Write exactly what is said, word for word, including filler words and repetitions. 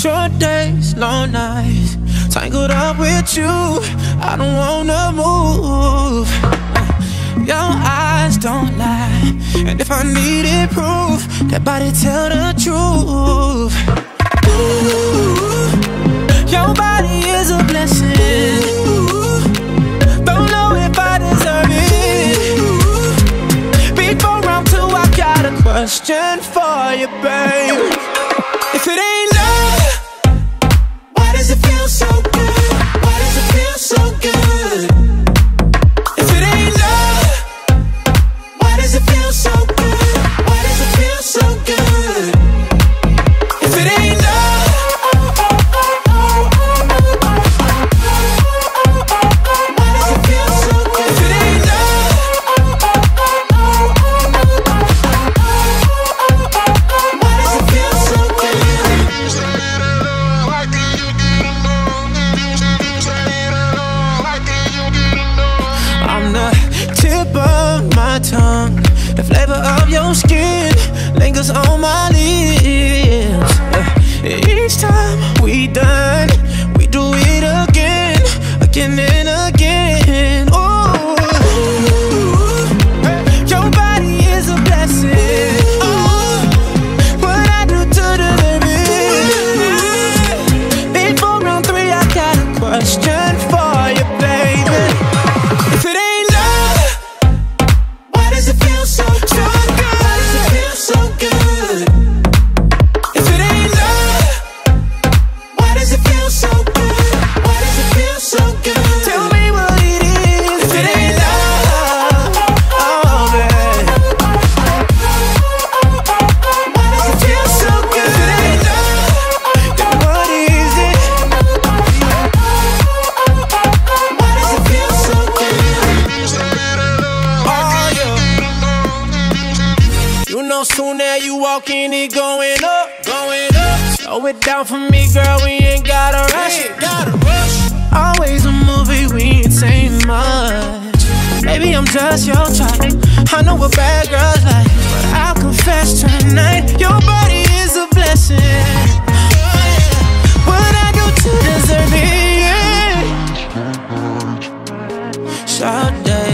Short days, long nights, tangled up with you, I don't wanna move. Your eyes don't lie, and if I needed proof, that body tell the truth. Ooh, your body is a blessing. Ooh, don't know if I deserve it. Before round two, I got a question for you, babe. If it ain't love, why does it feel so good? Why does it feel so good? If it ain't love, why does it feel so good? Why does it feel so good? If it ain't love, why does it feel so good? If it ain't love, why does it feel so good? I'm the tip of my tongue, the flavor of your skin lingers on my lips. Each time we done, we do it again, again and again. Ooh, your body is a blessing. Oh, what I do to deserve it? Before round three, I got a question for you, baby. If it ain't love, why does it feel so, so good? Why does it feel so good? If it ain't love, why does it feel so good? Why does it feel so good? Tell me what it is. If it ain't love, oh babe, why does it feel so good? If it ain't love, then what is it? Why does it feel so good? Oh yeah. You know soon as you walk in, it going up, going up. Slow it down for me, girl, we ain't gotta rush. Gotta rush. Always a movie, we ain't saying much. Maybe I'm just your type, I know what bad girls like, but I'll confess tonight, your body is a blessing. What I do to deserve it? Shout out.